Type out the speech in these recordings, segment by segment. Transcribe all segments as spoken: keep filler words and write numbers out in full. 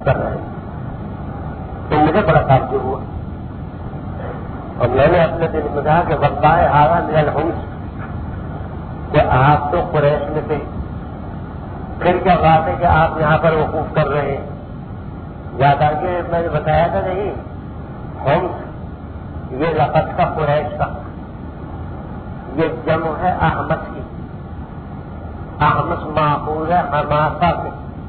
کر رہے ہیں. تو مجھے بڑا تعجب ہوا اور میں نے اپنے دل میں کہا کہ واللہ ھذا من الحمص، کہ آپ تو قریش میں تھے، پھر کیا بات ہے کہ آپ یہاں پر وقوف کر رہے ہیں؟ یاد آ کے میں نے بتایا تھا نہیں، حمص یہ لقب کا قریش کا، یہ جمع ہے احمس کی. احمس ماخوذ ہے حماسہ سے.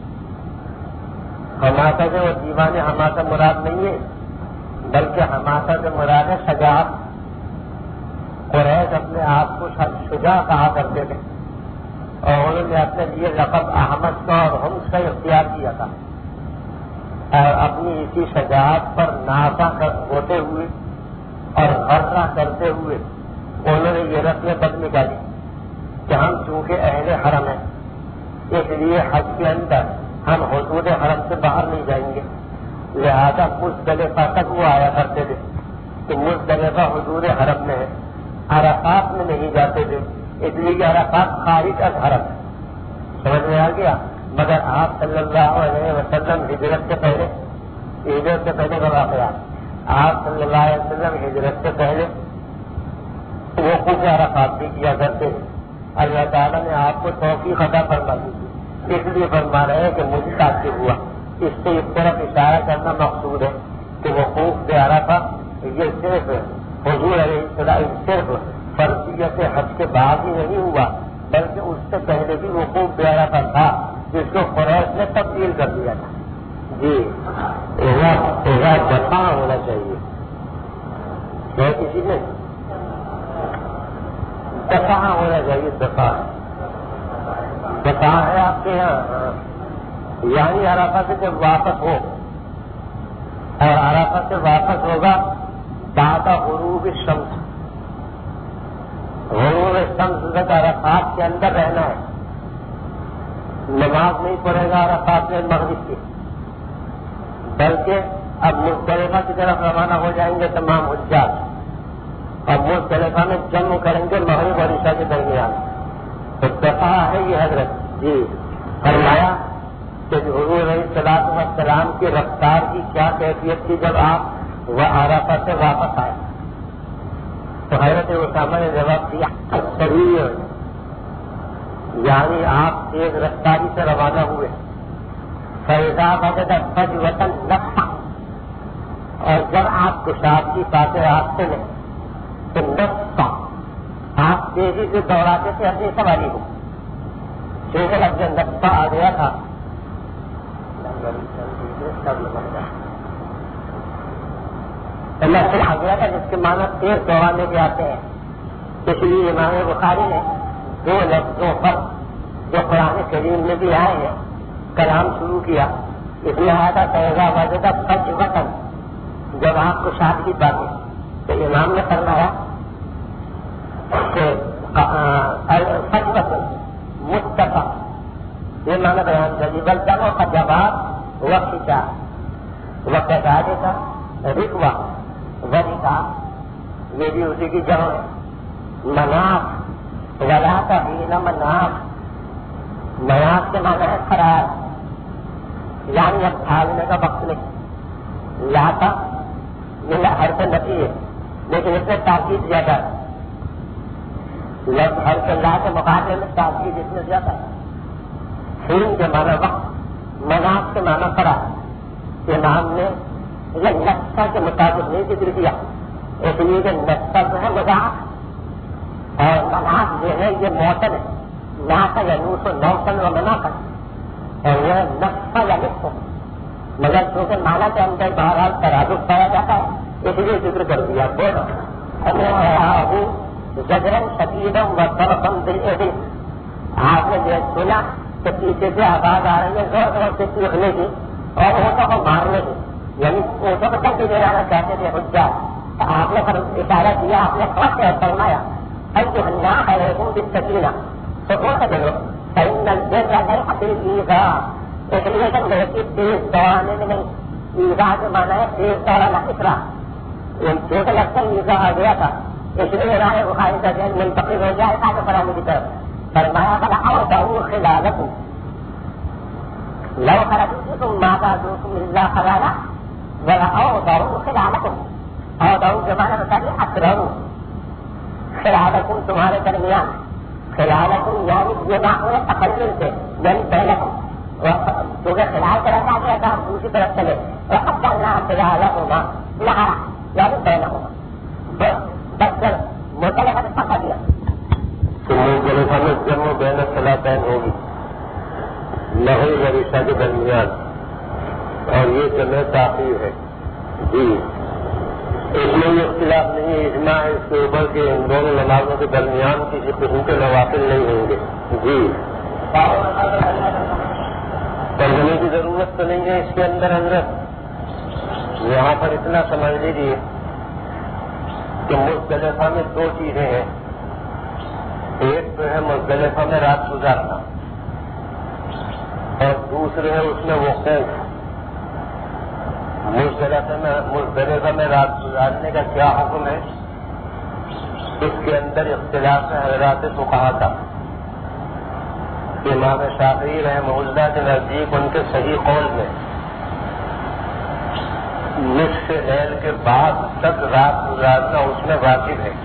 حماسہ سے وہ دیوان حماسہ مراد نہیں ہے، بلکہ حماسہ سے مراد ہے شجاعت. قریش اپنے آپ کو شجاع کہا کرتے تھے اور انہوں نے اپنے لیے لقب احمس کا اور حمص کا اختیار کیا تھا، اور اپنی اسی شجاعت پر نازا ہوتے ہوئے اور غرہ کرتے ہوئے انہوں نے یہ رسم بد نکالی کہ ہم چونکہ اہل حرم ہیں اس لیے حج کے اندر ہم حدود حرم سے باہر نہیں جائیں گے. لہذا مزدلفہ تک وہ آیا کرتے تھے کہ مزدلفہ حدود حرم میں ہے. عرفات میں نہیں جاتے تھے اس لیے کہ عرفات خارج از حرم ہے. سمجھ میں آ گیا؟ مگر آپ صلی اللہ علیہ وسلم ہجرت سے پہلے، ہجرت سے پہلے کا واقعہ، آپ صلی اللہ علیہ وسلم ہجرت سے پہلے وقوف عرفات بھی کیا کرتے ہیں. اللہ تعالیٰ نے آپ کو توفیق عطا فرما دی تھی، اس لیے فرما رہے ہیں کہ مجھے تعجب ہوا. اس سے اس طرف اشارہ کرنا مقصود ہے کہ وقوف عرفات یہ صرف حضور علیہ السلام صرف فرضیت حج کے بعد ہی نہیں ہوا، بلکہ اس سے پہلے بھی وقوف عرفات تھا جس کو قریش نے تبدیل کر دیا تھا. جی دفاع ہونا چاہیے ہے کسی میں دفاع ہونا چاہیے. دفاع دفاع ہے آپ کے یہاں، یعنی عرفات سے جب واپس ہو اور عرفات سے واپس ہوگا بعد غروب الشمس، غروب الشمس تک عرفات کے اندر رہنا ہے. نماز نہیں پڑھے گا عرفات میں مغرب کی، بلکہ اب مزدلفہ کی طرف روانہ ہو جائیں گے تمام حجاج اور مزدلفہ میں جمع کریں گے مغرب اور عشاء کے درمیان. تو دفاع ہے یہ حضرت. جی فرمایا کہ حضور علیہ الصلوۃ والسلام کی رفتار کی کیا کیفیت تھی جب آپ وہ عرفات سے واپس آئے. تو حضرت اسامہ نے جواب دیا سریع، یعنی آپ تیز رفتاری سے روانہ ہوئے. فیضا بجد فجوة نفسا، اور جب آپ کشاد کی باتیں راستے میں تو نفسا آپ تیزی سے دوڑاتے تھے اپنی سواری کو. چونکہ اب جو نفسا آ گیا تھا نفس آ گیا تھا جس کے معنی تیز دوڑانے کے آتے ہیں. اس لیے امام بخاری نے دو لفظوں پر جو قرآن کریم میں بھی آئے ہیں کلام شروع کیا. اس میں آیا تھا فیضا وجد فجوة، جب آپ کو شاد کی باتیں، تو امام نے فرمایا کہ فجوة متفق یہ معنی بیان کر دی. بلکہ کا جواب وقت کیا وقت آگے کا رکوا ورکا یہ بھی اسی کی جگہ ہے. مناف ولا کا بھی نہ مناف، مناف کے معنی ہے خراب، یعنی اب بھاگنے کا وقت نہیں. لاتا یہ ہر سے نفی ہے لیکن اس میں تاکید زیادہ ہے. لفظ ہر سے لا کے مقابلے میں تاکید اس میں زیادہ ہے. فلم کے معنی وقت، مناف کے معنی خراب. امام نے یہ نقصہ کے مطابق نہیں ذکر کیا اس لیے کہ نقصہ جو ہے مذاق اور مناف جو ہے یہ موسم ہے. ناقا یا نوس و نوسن و مناقل اور وہ نقصہ یا نقص، مگر چونکہ مانا کے اندر بہرحال ترادف پایا جاتا ہے اس لیے ذکر کر دیا. زجرن شدیدم و ضربن بالعدل، آپ نے جو سنا کہ پیچھے سے آواز آ رہی ہے زور زور سے چیخنے کی اور اونٹوں کو مارنے کی، یعنی اونٹوں کو تک دے جانا چاہتے تھے حجاج. آپ نے اشارہ کیا، آپ نے خاص طور فرمایا ایھا الناس علیکم بالسکینہ، سکون سے چلو. فإن البر ليس بالإيذاء، اس لیے کہ بہت تیز دوڑانے میں نہیں. ایذاء کے معنی ہے تیز دوڑانا، اسرا. چھوٹا لگتا ہے ایذاء آ گیا تھا اس لیے رائے بخاری کا ذہن منتقل ہو جائے تاکہ پڑھانے کی طرف فرمایا بلا اور خلالکم، لو خرجتكم ما زادوكم الا خلالا ولأوضعوا خلالكم. اوضعوا زمانہ بتائیے اکرہو خلالکم تمہارے درمیان. خلالکم یعنی یہ معقول تقلل سے یعنی بینکم کیونکہ خلال طرف آ گیا تھا ہم دوسری طرف چلے وقدرنا خلالہما نہرا یعنی بینہما بس کر مطلقہ سے پکڑ دیا. تو مختلفہ میں جمع بین الصلاتین ہوگی مغرب اور عشاء کے درمیان اور یہ جمع تاخیر ہے. جی اس میں یہ اختلاف نہیں ہے، اجماع ہے اس کے اوپر کہ ان دونوں نمازوں کے درمیان کسی قسم کے نوافل نہیں ہوں گے. جی ترجمے کی ضرورت تو نہیں ہے اس کے اندر حضرت. یہاں پر اتنا سمجھ لیجیے کہ مزدلفہ میں دو چیزیں ہیں. ایک تو ہے مزدلفہ میں رات گزارنا اور دوسرے ہے اس میں وقوف. مزدلفہ میں مزدلفہ میں رات گزارنے کا کیا حکم ہے؟ اس کے اندر اختلاف ہے حضرات فقہا کا. امام شافعی رحمہ اللہ کے نزدیک ان کے صحیح قول میں نصف لیل کے بعد تک رات گزارنا اس میں واجب ہے.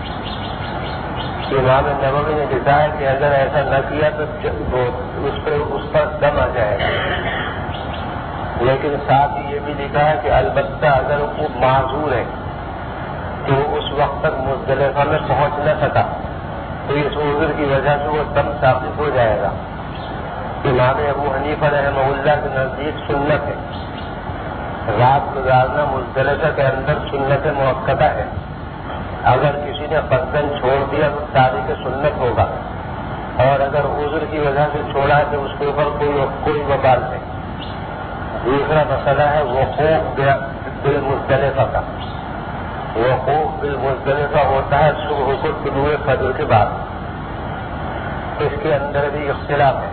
امام نووی نے لکھا ہے کہ اگر ایسا نہ کیا تو اس پر اس پر دم آ جائے گا. لیکن ساتھ ہی یہ بھی لکھا ہے کہ البتہ اگر وہ معذور ہے کہ وہ اس وقت تک مزدلفہ میں پہنچ نہ سکا تو اس عذر کی وجہ سے وہ دم ثابت ہو جائے گا. امام ابو حنیفہ رحمہ اللہ کے نزدیک سنت ہے. رات گزارنا مزدلفہ کے اندر سنت مؤکدہ ہے. اگر کسی نے قصداً چھوڑ دیا تو تاریخ سنت ہوگا اور اگر عذر کی وجہ سے چھوڑا ہے تو اس کے اوپر کوئی کوئی وبال نہیں. دوسرا مسئلہ ہے وقوف بالمزدلفہ کا. وقوف بالمزدلفہ ہوتا ہے صبح کو طلوع فجر کے بعد. اس کے اندر بھی اختلاف ہے.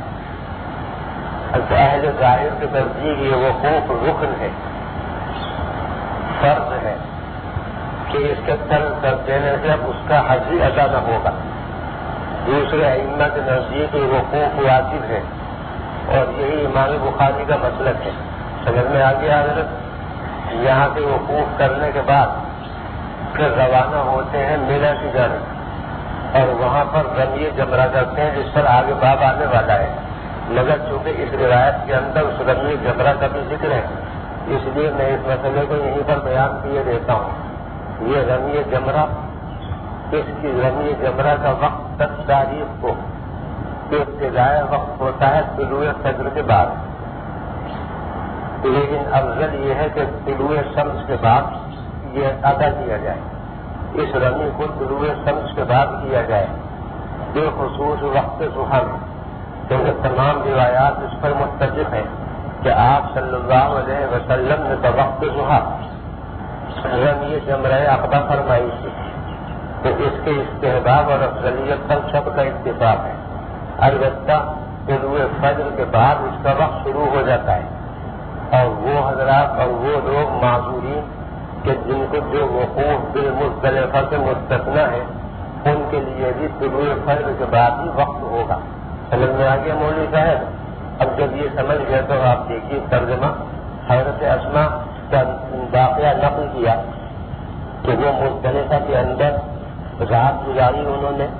اہل ظاہر کے نزدیک یہ وقوف رکن ہے، فرض ہے کہ اس کے طرز کر دینے سے اب اس کا حج ہی ادا نہ ہوگا. دوسرے ائمہ کے نزدیک یہ وقوف واجب ہے اور یہی امام بخاری کا مسلک ہے. سمجھ میں آ گیا حضرت؟ یہاں سے وقوف کرنے کے بعد پھر روانہ ہوتے ہیں مینا کی جانب اور وہاں پر رمیے جمرہ کرتے ہیں جس پر آگے باب آنے والا ہے. مگر چونکہ اس روایت کے اندر اس رمیے جمرہ کا بھی ذکر ہے اس لیے میں اس مسئلے کو یہیں پر بیان کیے دیتا ہوں. یہ رمیے جمرہ اس کی رمیے جمرہ کا وقت دس تاریخ کو ابتدائی وقت ہوتا ہے طلوع فجر کے بعد. لیکن افضل یہ ہے کہ طلوع شمس کے بعد یہ ادا کیا جائے. اس رمی کو طلوع شمس کے بعد کیا جائے بالخصوص وقت ضحیٰ میں، کیونکہ تمام روایات اس پر متفق ہیں کہ آپ صلی اللہ علیہ وسلم نے تو وقت ضحیٰ رمی جمرہ عقبہ فرمائی تھی. تو اس کے استحباب اور افضلیت پر سب کا اتفاق ہے. البتہ طلوع فجر کے بعد اس کا وقت شروع ہو جاتا ہے اور وہ حضرات اور وہ لوگ معذورین کہ جن کو جو وقوف بالمزدلفہ سے مستثنیٰ ہے ان کے لیے بھی طلوع فجر کے بعد ہی وقت ہوگا. سمجھ میں آ گیا مولوی صاحب؟ اب جب یہ سمجھ گئے تو آپ دیکھیے ترجمہ حضرت اسماء کا واقعہ نقل کیا کہ وہ مزدلفہ کے اندر رات گزاری انہوں نے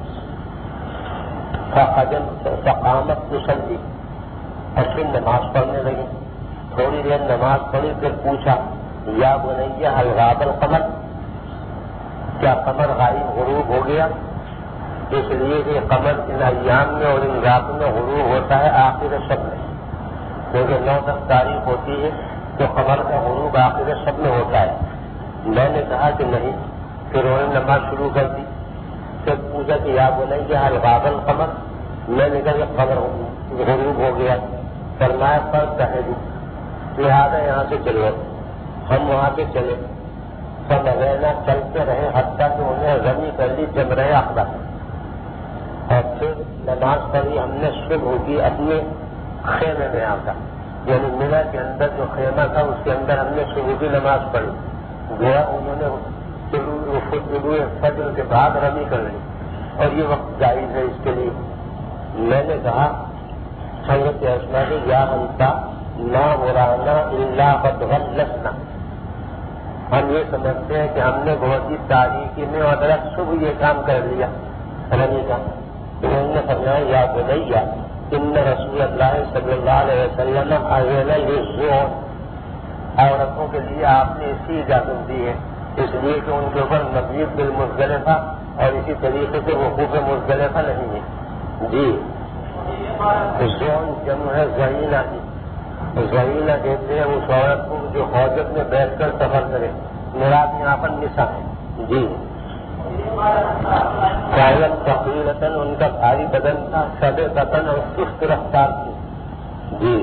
فقامت تصلی اور پھر نماز پڑھنے لگی. تھوڑی دیر نماز پڑھی پھر پوچھا یا بنیا هل غاب القمر، کیا قمر غائب غروب ہو گیا؟ اس لیے کہ قمر ان ایام میں اور ان راتوں میں غروب ہوتا ہے آخر شب میں، کیونکہ نو دس تاریخ ہوتی ہے تو قمر کا غروب آخر شب میں ہوتا ہے. میں نے کہا کہ نہیں. پھر انہوں نے نماز شروع کر دی. پھر پوچھا کہ یا بنیا هل غاب القمر، میں نے کہا کہ قمر غروب ہو گیا. فرمایا پر تہجد، لہٰذا یہاں سے چلو. ہم وہاں پہ چلے سب رہنا چلتے رہے حتیٰ کہ انہیں رمی کر لی جمرہ عقبہ اور پھر نماز پڑھی. ہم نے صبح کی اپنے خیمے میں آ کر یعنی مینا کے اندر جو خیمہ تھا اس کے اندر ہم نے صبح کی نماز پڑھی. گویا انہوں نے طلوع فجر کے بعد رمی کر لی اور یہ وقت جائز ہے اس کے لیے. میں نے کہا حضرت اسما کی یا انتا لا ورانا الا قد غلسنا، ہم یہ سمجھتے ہیں کہ ہم نے بہت ہی تاریخی میں اور درخت صبح یہ کام کر لیا رمی کا. انہوں نے فرمایا یا بنیا ان رسول اللہ صلی اللہ علیہ وسلم اذن للزوم، عورتوں کے لیے آپ نے اسی اجازت دی ہے اس لیے کہ ان کے اوپر مزید بالمزدلفہ اور اسی طریقے سے وقوف مزدلفہ نہیں ہے. جی زون جمع ہے زہینہ کی، زہینہ کہتے ہیں اس عورت کو جو حوضت میں بیٹھ کر سفر کرے، مراد یہاں پر نساء ہے. جی قائلت تقریرتاً ان کا بھاری بدن تھا، سدے قطن اور سست رفتار تھی. جی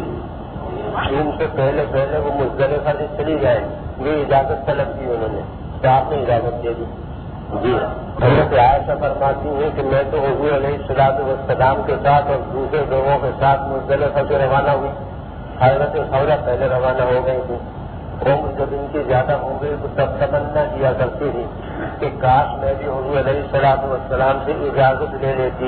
ان سے پہلے پہلے وہ مزدلفہ سے چلی جائے، یہ اجازت طلب کی انہوں نے تو آپ نے اجازت دے دی. جی حضرت عائشہ فرماتی ہیں کہ میں تو حضور علیہ الصلوۃ والسلام کے ساتھ اور دوسرے لوگوں کے ساتھ مزدلفہ سے روانہ ہوئی. حضرت خولہ پہلے روانہ ہو گئی تھی. عمر جب ان کی زیادہ ہو گئی تو تب تمنا کیا کرتی تھی کہ کاش میں بھی حضور علیہ الصلوۃ والسلام سے اجازت لے لیتی،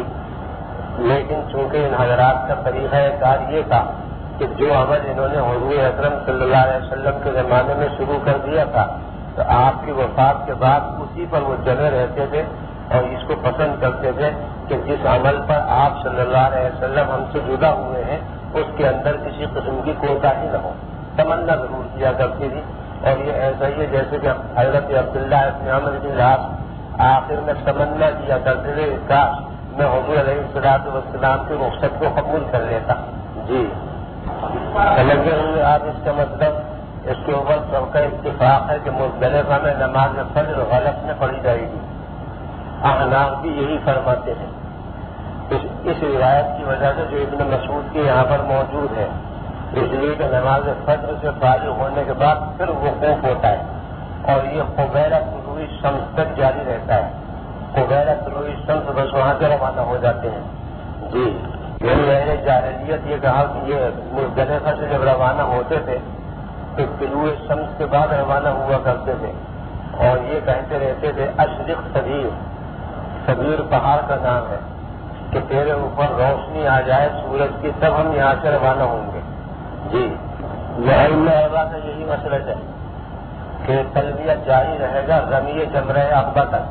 لیکن چونکہ ان حضرات کا طریقہ کار یہ تھا کہ جو عمل انہوں نے حضور اکرم صلی اللہ علیہ وسلم کے زمانے میں شروع کر دیا تھا تو آپ کی وفات کے بعد اسی پر وہ جمے رہتے تھے اور اس کو پسند کرتے تھے کہ جس عمل پر آپ صلی اللہ علیہ وسلم ہم سے جدا ہوئے ہیں اس کے اندر کسی قسم کی کوتاہی نہ ہو. تمنا ضرور کیا کرتی تھی اور یہ ایسا ہی ہے جیسے کہ حضرت عبداللہ ابن عمرو بن العاص آخر میں تمنا کیا کرتے تھے کاش میں حضور علیہ الصلوۃ والسلام کی رخصت کو قبول کر لیتا. جی سمجھے ہوئے آپ اس کا مطلب. اس کے اوپر سب کا اتفاق ہے کہ مزدلفہ میں نماز فجر غلط میں پڑھی جائے گی. احناف بھی یہی فرماتے ہیں. اس, اس روایت کی وجہ سے جو ابن مسعود کی یہاں پر موجود ہے اس لیے کہ نماز فجر سے فارغ ہونے کے بعد پھر وقوف ہوتا ہے اور یہ قبیلہ طلوع شمس تک جاری رہتا ہے. قبیلہ طلوع شمس بس وہاں سے روانہ ہو جاتے ہیں. جی یعنی اہل جاہلیت یہ کہا کہ یہ مزدلفہ سے جب روانہ ہوتے تھے تو طلوع شمس کے بعد روانہ ہوا کرتے تھے اور یہ کہتے رہتے تھے اشرق صغیر، صغیر پہاڑ کا نام ہے کہ تیرے اوپر روشنی آ جائے سورج کی تب ہم یہاں سے روانہ ہوں گے. جی محل اربا کا یہی مسئلہ ہے کہ تلبیہ جاری رہے گا رمی جمرہ عقبہ تک.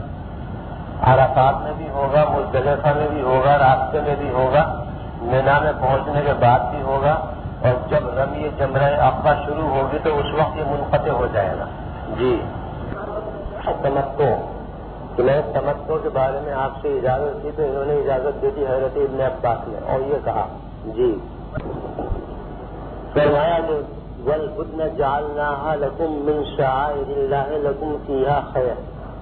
عرفات میں بھی ہوگا، مزدلفہ میں بھی ہوگا، راستے میں بھی ہوگا، مینا میں پہنچنے کے بعد بھی ہوگا اور جب رمی جمرہ عقبہ شروع ہوگی تو اس وقت یہ منقطع ہو جائے گا. جی تمتع کہ میں تمتع کے بارے میں آپ سے اجازت دی تو انہوں نے اجازت دی تھی حضرت ابن عباس نے اور یہ کہا جی فرمایا والبدن جعلناها لكم من شعائر الله لكم فيها خیر.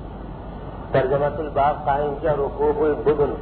ترجمۃ الباب قائم کیا رکوع البدن.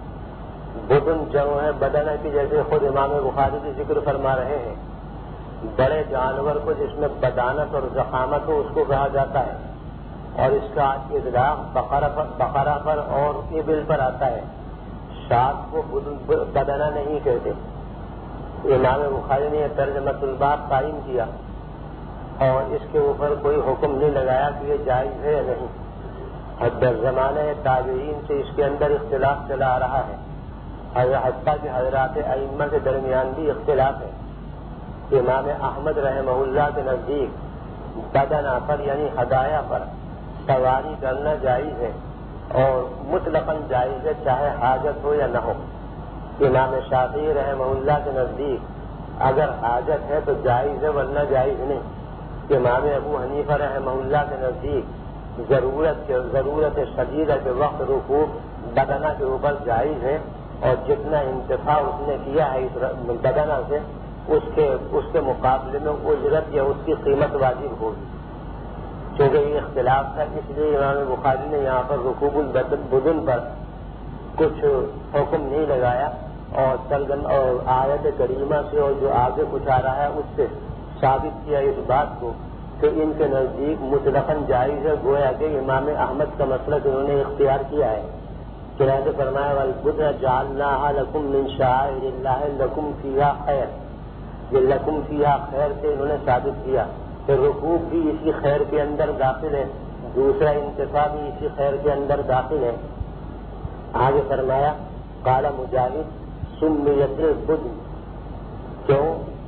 بدن جمع ہے بدنہ کی، جیسے خود امام بخاری کی ذکر فرما رہے ہیں. بڑے جانور کو جس میں بدانت اور ضخامت ہو اس کو کہا جاتا ہے اور اس کا اطلاق بقرہ پر, بقرہ پر اور ابل پر آتا ہے. شاد کو بدنہ نہیں کہتے. امام بخاری نے ترجمۃ الباب قائم کیا اور اس کے اوپر کوئی حکم نہیں لگایا کہ یہ جائز ہے یا نہیں. حد زمانہ تابعین سے اس کے اندر اختلاف چلا آ رہا ہے. حتیٰ کہ حضرات ائمہ کے درمیان بھی اختلاف ہے. امام احمد رحمہ اللہ کے نزدیک بدنہ پر یعنی ہدایہ پر سواری کرنا جائز ہے اور مطلقاً جائز ہے چاہے حاجت ہو یا نہ ہو. امام شافعی رحمہ اللہ کے نزدیک اگر حاجت ہے تو جائز ہے ورنہ جائز نہیں. امام ابو حنیفہ رحمہ اللہ کے نزدیک ضرورت کے ضرورت شدیدہ کے وقت رکوع بدنہ کے اوپر جائز ہے اور جتنا انتفاع اس نے کیا ہے اس بدنہ سے اس کے اس کے مقابلے میں اجرت یا اس کی قیمت واجب ہوگی. چونکہ یہ اختلاف تھا اس لیے امام بخاری نے یہاں پر رکوع البدن پر کچھ حکم نہیں لگایا اور ترجمہ اور آیت کریمہ سے اور جو آگے کچھ آ رہا ہے اس سے ثابت کیا اس بات کو کہ ان کے نزدیک مطلقاً جائز ہے. گویا کہ امام احمد کا مسلک انہوں نے اختیار کیا ہے. چنانچہ فرمایا والبدن جعلناها لكم من شعائر الله لكم فيها خیر. یہ لکم فیہا خیر سے انہوں نے ثابت کیا کہ رکوع بھی اسی خیر کے اندر داخل ہے، دوسرا انتفاع بھی اسی خیر کے اندر داخل ہے. آگے فرمایا قال مجاہد سمیت البدن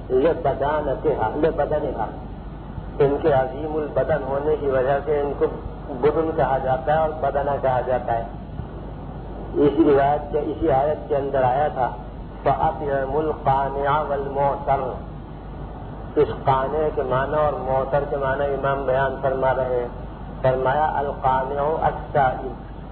لبدانتہا لبدنہا، ان کے عظیم البدن ہونے کی وجہ سے ان کو بدن کہا جاتا ہے اور بدنہ کہا جاتا ہے۔ اسی روایت کے اسی آیت کے اندر آیا تھا فَأَطْعِمُوا الْقَانِعَ وَالْمُعْتَرَ، اس قانع کے معنی اور معتر کے معنی امام بیان فرما رہے ہیں۔ فرمایا القانع السائل،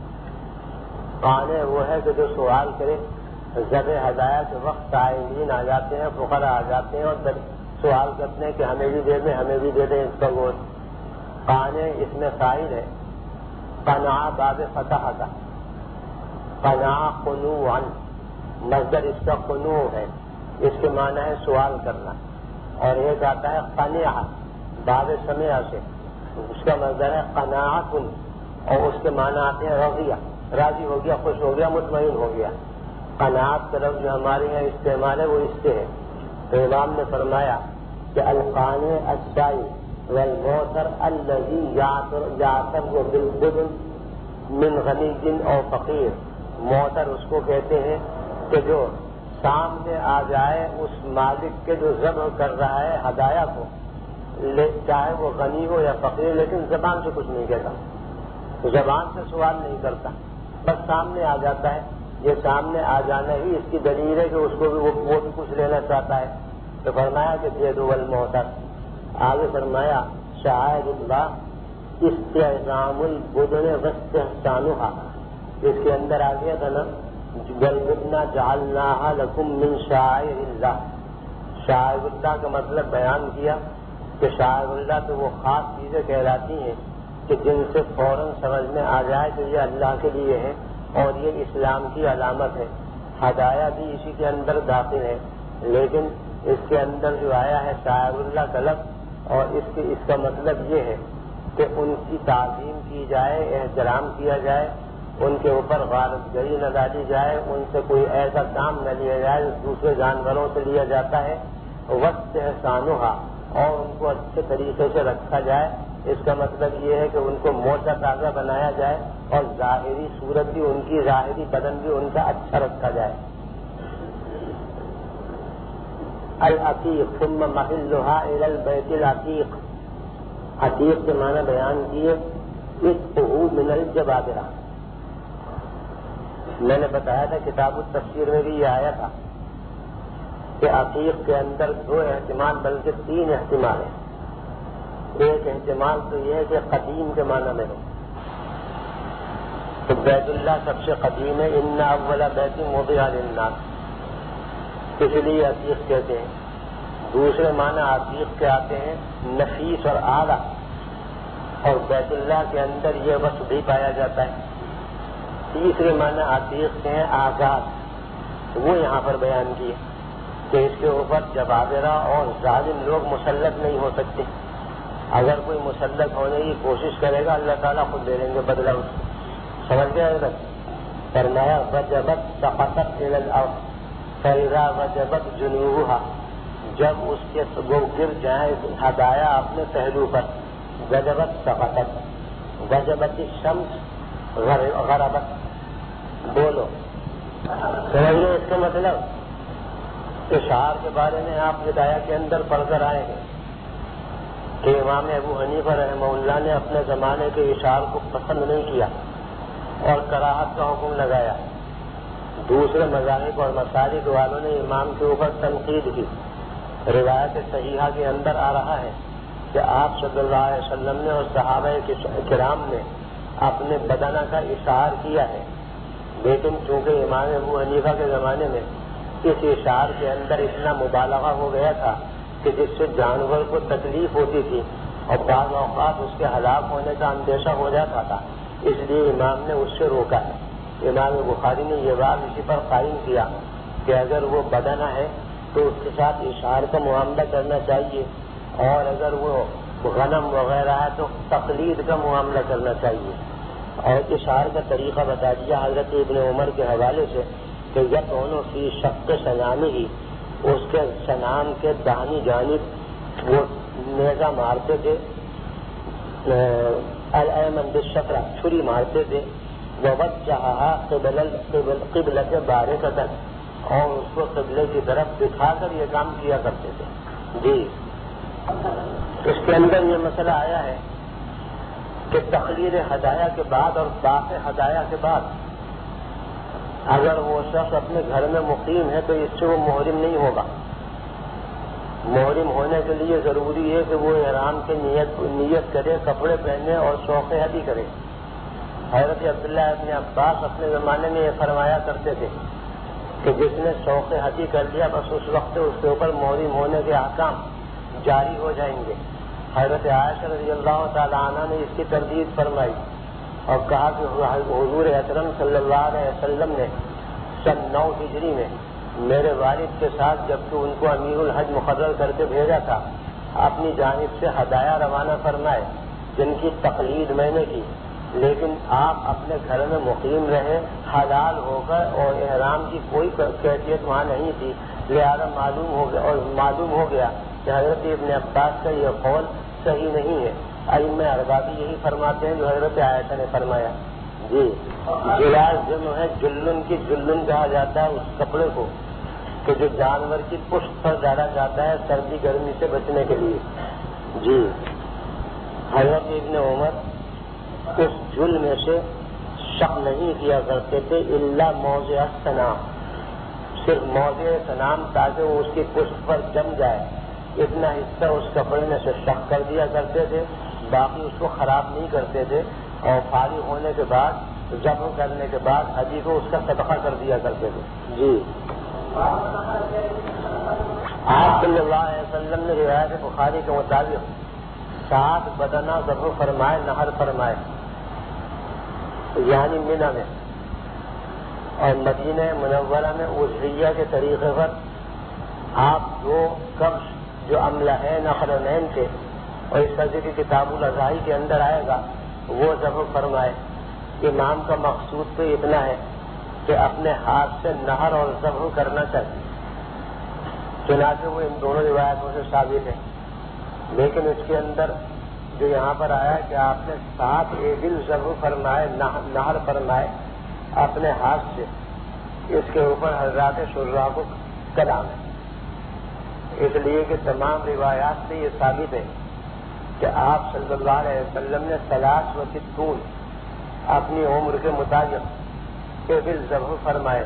قانع وہ ہے کہ جو سوال کرے، ذبح ہدایہ کے وقت سائلین آ جاتے ہیں، فقراء آ جاتے ہیں اور سوال کرتے ہیں کہ ہمیں بھی دے دیں ہمیں بھی دے دیں اس کا گوشت۔ قانع اس میں سائل ہے۔ قنع باب فتح کا، قنع قنوعا، مصدر اس کا قنوع ہے، اس کے معنی ہے سوال کرنا۔ اور ایک آتا ہے قنع باب سمع سے، اس کا مصدر ہے قناعت، اور اس کے معنی آتے ہیں رضیہ، راضی ہو گیا، خوش ہو گیا، مطمئن ہو گیا۔ قناعت کا لفظ جو ہمارے یہاں استعمال ہے وہ اس سے ہے۔ تو امام نے فرمایا کہ القانع السائل والمعتر الذی یعتر بالبدن من غنی او فقیر، معتر اس کو کہتے ہیں کہ جو سامنے آ جائے اس مالک کے جو ذبح کر رہا ہے ہدایہ کو، چاہے وہ غنی ہو یا فقیر، لیکن زبان سے کچھ نہیں کہتا، زبان سے سوال نہیں کرتا، بس سامنے آ جاتا ہے۔ یہ سامنے آ جانا ہی اس کی دلیل ہے کہ اس کو بھی وہ بھی کچھ لینا چاہتا ہے۔ تو فرمایا کہ دے دو المعتر۔ آگے فرمایا شعائر اللہ استعظام البدن واستحسانها، اس کے اندر آ گیا تھا نا والبدن جعلناها لكم من شعائر اللہ۔ شعائر اللہ کا مطلب بیان کیا کہ شعائر اللہ تو وہ خاص چیزیں کہلاتی ہیں کہ جن سے فوراً سمجھ میں آ جائے کہ یہ اللہ کے لیے ہے اور یہ اسلام کی علامت ہے۔ ہدایہ بھی اسی کے اندر داخل ہے، لیکن اس کے اندر جو آیا ہے شاعر اللہ کا لفظ، اور اس کے اس کا مطلب یہ ہے کہ ان کی تعظیم کی جائے، احترام کیا جائے، ان کے اوپر غارت گری نہ ڈالی جائے، ان سے کوئی ایسا کام نہ لیا جائے جو دوسرے جانوروں سے لیا جاتا ہے، وقت احسانها، اور ان کو اچھے طریقے سے رکھا جائے۔ اس کا مطلب یہ ہے کہ ان کو موٹا تازہ بنایا جائے اور ظاہری صورت بھی ان کی، ظاہری بدن بھی ان کا اچھا رکھا جائے۔ العتیق ثم محلها الى البیت العتیق، عتیق کے معنی بیان کیے اطعه من الجبابرہ۔ میں نے بتایا تھا کتاب التفسیر میں بھی یہ آیا تھا کہ عتیق کے اندر دو احتمال بلکہ تین احتمال ہیں۔ ایک احتمال تو یہ ہے کہ قدیم کے معنی میں ہو، تو بیت اللہ سب سے قدیم ہے، ان اول بیت وضع للناس، اس لیے عتیق کہتے ہیں۔ دوسرے معنی عتیق کے آتے ہیں نفیس اور اعلیٰ، اور بیت اللہ کے اندر یہ وصف بھی پایا جاتا ہے۔ تیسرے معنی عتیق کے ہیں آزاد، وہ یہاں پر بیان کیے کہ اس کے اوپر جبابرہ اور ظالم لوگ مسلط نہیں ہو سکتے۔ اگر کوئی مسلط ہونے کی کوشش کرے گا اللہ تعالیٰ خود دے دیں گے بدلہ اس کو، سمجھ گئے حضرت؟ فرمایا وجبت سقطت الى الارض فاذا وجبت جنوبها، جب اس کے وہ گر جائیں ہدایہ اپنے پہلو پر، وجبت سقطت، وجبت الشمس غربت، بولو سمجھ گئے اس کا مطلب؟ اشعار کے بارے میں آپ ہدایہ کے اندر پڑھ کر آئے ہیں کہ امام ابو حنیفہ رحمہ اللہ نے اپنے زمانے کے اشعار کو پسند نہیں کیا اور کراہت کا حکم لگایا۔ دوسرے مذاہب اور مسالک والوں نے امام کے اوپر تنقید کی۔ روایت صحیحہ کے اندر آ رہا ہے کہ آپ صلی اللہ علیہ وسلم نے اور صحابہ کرام نے اپنے بدنہ کا اشعار کیا ہے، لیکن چونکہ امام ابو حنیفہ کے زمانے میں اس اشعار کے اندر اتنا مبالغہ ہو گیا تھا کہ جس سے جانور کو تکلیف ہوتی تھی اور بعض اوقات اس کے ہلاک ہونے کا اندیشہ ہو جاتا تھا، اس لیے امام نے اس سے روکا ہے۔ امام بخاری نے یہ بات اسی پر قائم کیا کہ اگر وہ بدنہ ہے تو اس کے ساتھ اشعار کا معاملہ کرنا چاہیے، اور اگر وہ غنم وغیرہ ہے تو تقلید کا معاملہ کرنا چاہیے۔ اور اشعار کا طریقہ بتا دیا حضرت ابن عمر کے حوالے سے کہ یہ دونوں کی شق سنامی ہی، اس کے سنام کے دہنی جانب وہ نیزہ مارتے تھے، الایمن بالشطرہ چھری مارتے تھے، ووجہہا قبلۃ بارکۃ، اور اس کو قبلے کی طرف دکھا کر یہ کام کیا کرتے تھے. جی اس کے اندر یہ مسئلہ آیا ہے کہ تقریر ہدایہ کے بعد اور باق ہدایہ کے بعد اگر وہ شخص اپنے گھر میں مقیم ہے تو اس سے وہ محرم نہیں ہوگا. محرم ہونے کے لیے ضروری ہے کہ وہ احرام کی نیت نیت کرے, کپڑے پہنے اور شوق حجی کرے. حضرت عبداللہ ابن عباس اپنے زمانے میں یہ فرمایا کرتے تھے کہ جس نے شوق حجی کر لیا بس اس وقت اس کے اوپر محرم ہونے کے احکام جاری ہو جائیں گے. حضرت عائشہ رضی اللہ تعالی عنہ نے اس کی تردید فرمائی اور کہا کہ حضور اکرم صلی اللہ علیہ وسلم نے سن نو ہجری میں میرے والد کے ساتھ جبکہ ان کو امیر الحج مقرر کر کے بھیجا تھا اپنی جانب سے ہدایہ روانہ فرمائے جن کی تقلید میں نے کی, لیکن آپ اپنے گھر میں مقیم رہے حلال ہو کر اور احرام کی کوئی کیفیت وہاں نہیں تھی, لہذا معلوم ہو گیا اور معلوم ہو گیا کہ حضرت ابن عباس کا یہ قول صحیح نہیں ہے. ائمہ اربعہ بھی یہی فرماتے ہیں جو حضرت عائشہ نے فرمایا. جی جلاس جمع ہے جلن کی, جلن کہا جاتا ہے اس کپڑے کو کہ جو جانور کی پشت پر ڈالا جاتا ہے سردی گرمی سے بچنے کے لیے. جی حضرت ابن عمر اس جل میں سے شق نہیں کیا کرتے تھے الا موضع سنام, صرف موضع سنام تاکہ وہ اس کی پشت پر جم جائے اتنا حصہ اس کپڑے میں سے شق کر دیا کرتے تھے, باقی اس کو خراب نہیں کرتے تھے اور فارغ ہونے کے بعد ذبح کرنے کے بعد حجی کو اس کا صدقہ کر دیا کرتے تھے. جی آپ صلی اللہ علیہ وسلم نے روایت بخاری کے مطابق سات بدنہ ذبح فرمائے, نہر فرمائے یعنی منی میں, اور مدینہ منورہ میں اضحیہ کے طریقے پر آپ دو کبش جو املہین اقرنین تھے اور اس سجدے کی کتاب الاضحی کے اندر آئے گا وہ ذبح فرمائے. امام کا مقصود تو اتنا ہے کہ اپنے ہاتھ سے نہر اور ذبح کرنا چاہیے, چنانچہ وہ ان دونوں روایتوں سے ثابت ہے. لیکن اس کے اندر جو یہاں پر آیا کہ آپ نے سات ایبل ذبح فرمائے, نہر فرمائے اپنے ہاتھ سے, اس کے اوپر حضرات شراح کو کلام ہے, اس لیے کہ تمام روایات سے یہ ثابت ہے کہ آپ صلی اللہ علیہ وسلم نے ثلاث و ستون اپنی عمر کے مطابق ایبل ذبح فرمائے,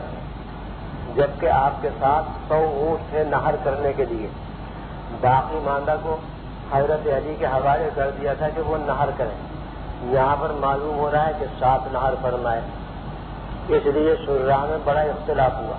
جبکہ آپ کے ساتھ سو اونٹ تھے نہر کرنے کے لیے. باقی ماندہ کو حضرت علی کے حوالے کر دیا تھا کہ وہ نہر کریں. یہاں پر معلوم ہو رہا ہے کہ سات نہر فرمائے, اس لیے شراح میں بڑا اختلاف ہوا.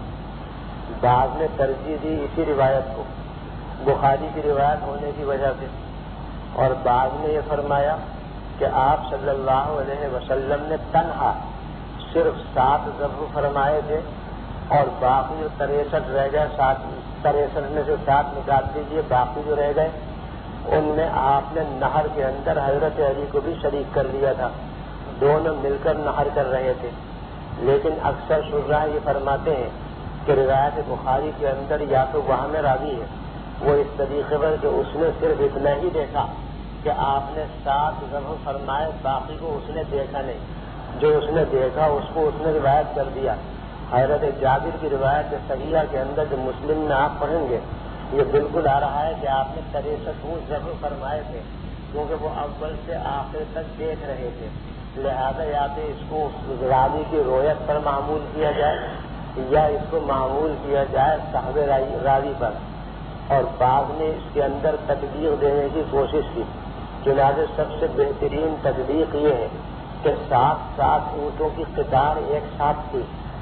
بعض نے ترجیح دی اسی روایت کو بخاری کی روایت ہونے کی وجہ سے, اور بعض نے یہ فرمایا کہ آپ صلی اللہ علیہ وسلم نے تنہا صرف سات ذبح فرمائے تھے اور باقی جو تریسٹھ رہ گئے, سات تریسٹھ میں سے سات نکال دیجیے, باقی جو رہ گئے ان میں آپ نے نہر کے اندر حضرت علی کو بھی شریک کر لیا تھا, دونوں مل کر نہر کر رہے تھے. لیکن اکثر شراح یہ فرماتے ہیں کہ روایت بخاری کے اندر یا تو وہاں میں راوی ہے وہ اس طریقے پر کہ اس نے صرف اتنا ہی دیکھا کہ آپ نے سات ذبح فرمائے, باقی کو اس نے دیکھا نہیں. جو اس نے دیکھا اس کو اس نے روایت کر دیا. حضرت جابر کی روایت صحیحہ کے اندر جو مسلم میں آپ پڑھیں گے یہ بالکل آ رہا ہے کہ آپ نے تریسٹھ ذبح فرمائے تھے, کیونکہ وہ اول سے آخر تک دیکھ رہے تھے. لہذا یا تو اس کو راوی کی رویت پر معمول کیا جائے یا اس کو معمول کیا جائے صاحب راوی پر, اور بعض نے اس کے اندر تطبیق دینے کی کوشش کی. چنانچہ سب سے بہترین تطبیق یہ ہے کہ سات سات اونٹوں کی قطار ایک ساتھ تھی.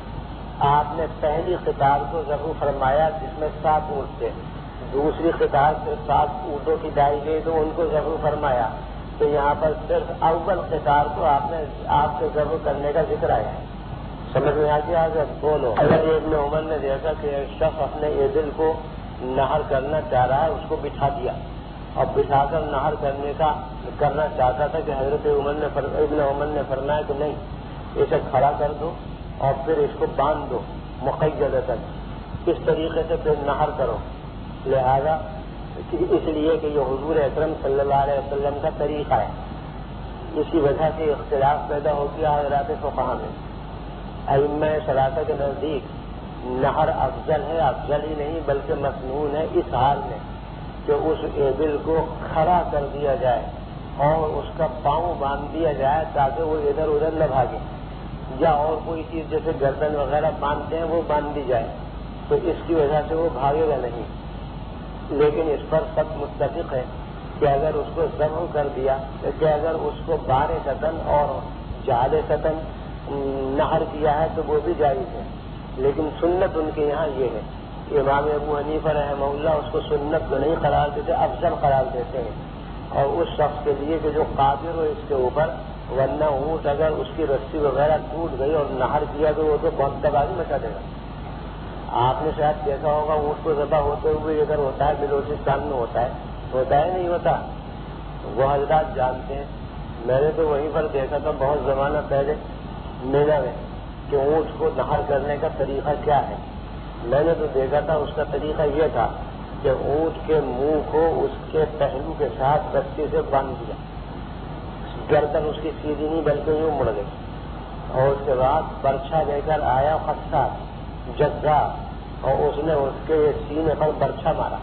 آپ نے پہلی قطار کو ذبح فرمایا جس میں سات اونٹ تھے, دوسری قطار سے سات اونٹوں کی ڈائی گئی تو ان کو ذبح فرمایا. تو یہاں پر صرف اول قطار کو آپ نے آپ سے ذبح کرنے کا ذکر آیا ہے. سمجھ میں آ گیا؟ بولو. اگر ابن عمر نے دیکھا کہ ایک شخص اپنے ایبل کو نہر کرنا چاہ رہا ہے, اس کو بٹھا دیا اور بٹھا کر نہر کرنے کا کرنا چاہتا تھا کہ حضرت عمر نے ابن عمر نے فرمایا کہ نہیں, اسے کھڑا کر دو اور پھر اس کو باندھ دو مقیدۃ, اس طریقے سے پھر نہر کرو. لہذا اس لیے کہ یہ حضور اکرم صلی اللہ علیہ وسلم کا طریقہ ہے. اسی وجہ سے اختلاف پیدا ہو گیا حضرات فقہا میں. ائمہ ثلاثہ کے نزدیک نہر افضل ہے، افضل ہی نہیں بلکہ مسنون ہے اس حال میں کہ اس ایبل کو کھڑا کر دیا جائے اور اس کا پاؤں باندھ دیا جائے تاکہ وہ ادھر ادھر نہ بھاگے، یا اور کوئی چیز جیسے گردن وغیرہ باندھتے ہیں وہ باندھ دی جائے تو اس کی وجہ سے وہ بھاگے گا نہیں۔ لیکن اس پر سب متفق ہے کہ اگر اس کو ذبح کر دیا کہ اگر اس کو بارے قطن اور جہاد قطن نہر کیا ہے تو وہ بھی جائز ہے، لیکن سنت ان کے یہاں یہ ہے۔ امام ابو حنیفہ رحمہ اللہ اس کو سنت تو نہیں قرار دیتے، افضل قرار دیتے ہیں، اور اس شخص کے لیے کہ جو قادر ہو اس کے اوپر، ورنہ اونٹ اگر اس کی رسی وغیرہ ٹوٹ گئی اور نہر کیا تو وہ تو بہت تباہی مچا دے گا۔ آپ نے شاید دیکھا ہوگا اونٹ کو ذبح ہوتے ہوئے ادھر ہوتا ہے بلوچستان میں ہوتا ہے ہوتا ہے نہیں ہوتا، وہ حضرات جانتے ہیں۔ میں نے تو وہیں پر دیکھا تھا بہت زمانہ پہلے میلہ میں کہ اونٹ کو نہر کرنے کا طریقہ کیا ہے۔ میں نے تو دیکھا تھا اس کا طریقہ یہ تھا کہ اونٹ کے منہ کو اس کے پہلو کے ساتھ رسی سے باندھ دیا، گردن اس کی سیدھی نہیں بلکہ یوں مڑ گئی، اور اس کے بعد برچھا لے کر آیا خطا جزا، اور اس نے اس کے سینے پر برچھا مارا،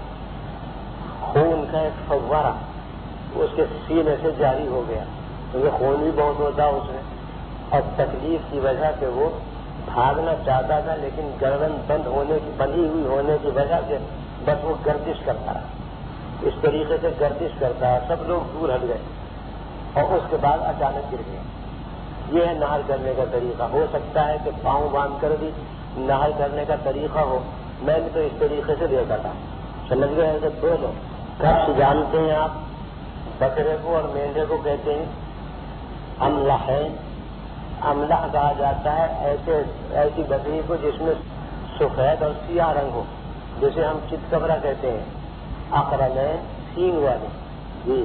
خون کا ایک فوارہ اس کے سینے سے جاری ہو گیا، کیونکہ خون بھی بہت ہوتا اس میں، اور تکلیف کی وجہ سے وہ بھاگنا چاہتا تھا لیکن گردن بند ہونے کی بندھی ہوئی ہونے کی وجہ سے بس وہ گردش کرتا ہے، اس طریقے سے گردش کرتا ہے، سب لوگ دور ہٹ گئے اور اس کے بعد اچانک گر گیا۔ یہ ہے نہر کرنے کا طریقہ۔ ہو سکتا ہے کہ پاؤں باندھ کر بھی نہر کرنے کا طریقہ ہو، میں نے تو اس طریقے سے دیکھا تھا۔ سمجھ گئے کہ دو لوگ کب جانتے ہیں آپ؟ بکرے کو اور مینڈے کو کہتے ہیں املہ ہے۔ املہ کہا جاتا ہے ایسے ایسی بکری کو جس میں سفید اور سیاہ رنگ ہو، جسے ہم چت کبرا کہتے ہیں، اقرن ہے سینگ والے۔ جی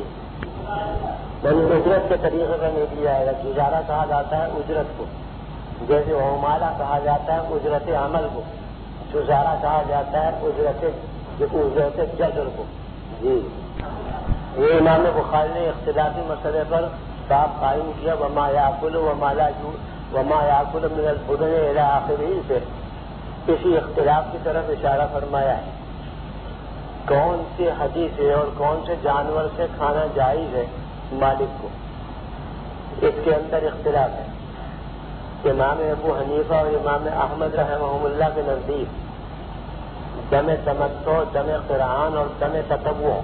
اجرت کے طریقے کا نہیں دیا جائے گا۔ گزارا کہا جاتا ہے اجرت کو، جیسے عمالہ کہا جاتا ہے اجرت عمل کو، گزارا کہا جاتا ہے اجرت اجرت جزر کو۔ جی یہ امام بخاری نے اختلافی مسئلے پر باب قائم کیا، وما یاکل وما لا وما یاکل من البدن الی آخرہ سے کسی اختلاف کی طرف اشارہ فرمایا ہے۔ کون سی حدیث ہے اور کون سے جانور سے کھانا جائز ہے مالک کو، اس کے اندر اختلاف ہے۔ امام ابو حنیفہ اور امام احمد رحمہ اللہ کے نزدیک دم تمتع، دم قرآن اور دم تطوع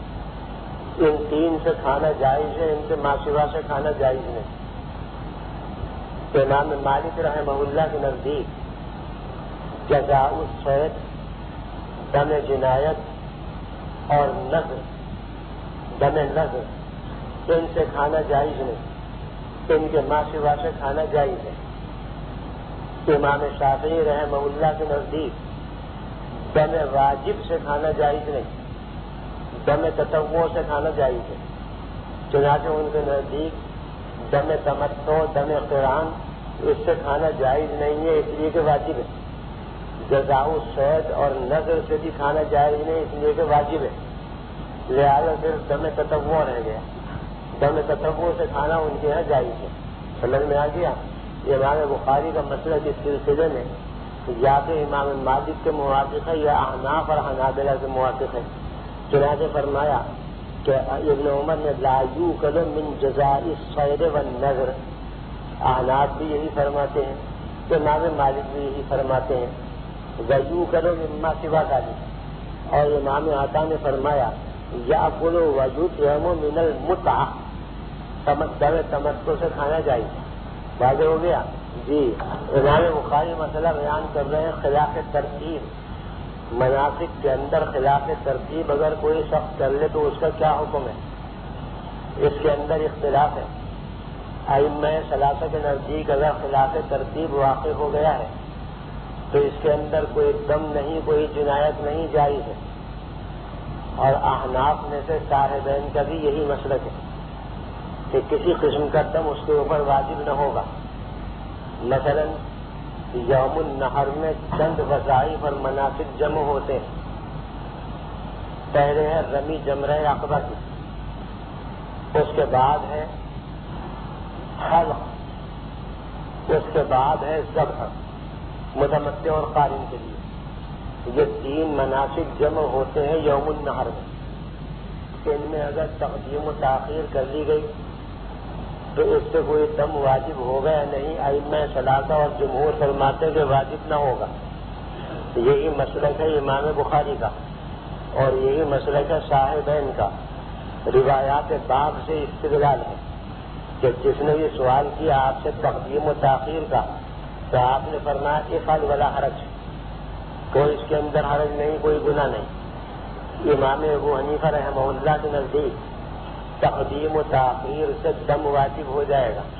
ان تین سے کھانا جائز ہے، ان سے ماشوا سے کھانا جائز نہیں۔ امام مالک رحمہ اللہ کے نزدیک جزاء الصید، دم جنایت اور نذر، دم نذر ان سے کھانا جائز نہیں، ان کے ماشوا سے کھانا جائز ہے۔ امام شافعی رحمہ اللہ کے نزدیک دم واجب سے کھانا جائز نہیں، دم تطوع سے کھانا جائز ہے۔ چنانچہ ان کے نزدیک دم تمتع، دم قرآن اس سے کھانا جائز نہیں ہے، اس لیے کہ واجب ہے۔ جزاء الصید اور نذر سے بھی کھانا جائز نہیں، اس لیے کہ واجب ہے، لہٰذا صرف دم تطوع رہ گیا۔ دم تطوع سے کھانا ان کے یہاں جائز ہے۔ سمجھ میں آ گیا؟ یہ امام بخاری کا مسئلہ اس سلسلے میں یا تو امام مالک کے موافق ہے یا احناف اور حنابلہ کے موافق ہے۔ چنانچہ فرمایا کہ ابن عمر نے لا یوکل من جزاء الصید والنذر، احناف بھی یہی فرماتے ہیں، امام مالک بھی یہی فرماتے ہیں، ویوکل مما سوا ذلک، اور امام عطا نے فرمایا یاکل ویطعم من المتعہ، دم تمتع سے کھانا جائے۔ واضح ہو گیا؟ جی امام بخاری مسئلہ بیان کر رہے ہیں خلاف ترتیب، مناسک کے اندر خلاف ترتیب اگر کوئی شخص کر لے تو اس کا کیا حکم ہے، اس کے اندر اختلاف ہے۔ ائمہ ثلاثہ کے نزدیک اگر خلاف ترتیب واقع ہو گیا ہے تو اس کے اندر کوئی دم نہیں، کوئی جنایت نہیں، جائز ہے۔ اور احناف میں سے صاحبین کا بھی یہی مسلک ہے کہ کسی قسم کا دم اس کے اوپر واجب نہ ہوگا۔ مثلا یوم النحر میں چند وظائف اور مناسک جمع ہوتے ہیں۔ پہلے ہے رمی جمرہ عقبہ کی، اس کے بعد ہے حلق، اس کے بعد ہے ذبح، متمتع اور قارن کے لیے یہ تین مناسک جمع ہوتے ہیں یوم النحر میں، کہ ان میں اگر تقدیم و تاخیر کر لی گئی تو اس سے کوئی دم واجب ہوگا یا نہیں؟ ائمہ ثلاثہ اور جمہور فرماتے ہیں کہ واجب نہ ہوگا۔ یہی مسلک ہے امام بخاری کا اور یہی مسلک ہے صاحبین کا، روایات باب سے استدلال ہے کہ جس نے یہ سوال کیا آپ سے تقدیم و تاخیر کا تو آپ نے فرمایا افعل ولا حرج، کوئی اس کے اندر حرج نہیں، کوئی گناہ نہیں۔ امام ابو حنیفہ رحمہ اللہ کے نزدیک تقدیم و تاخیر سے دم واجب ہو جائے گا،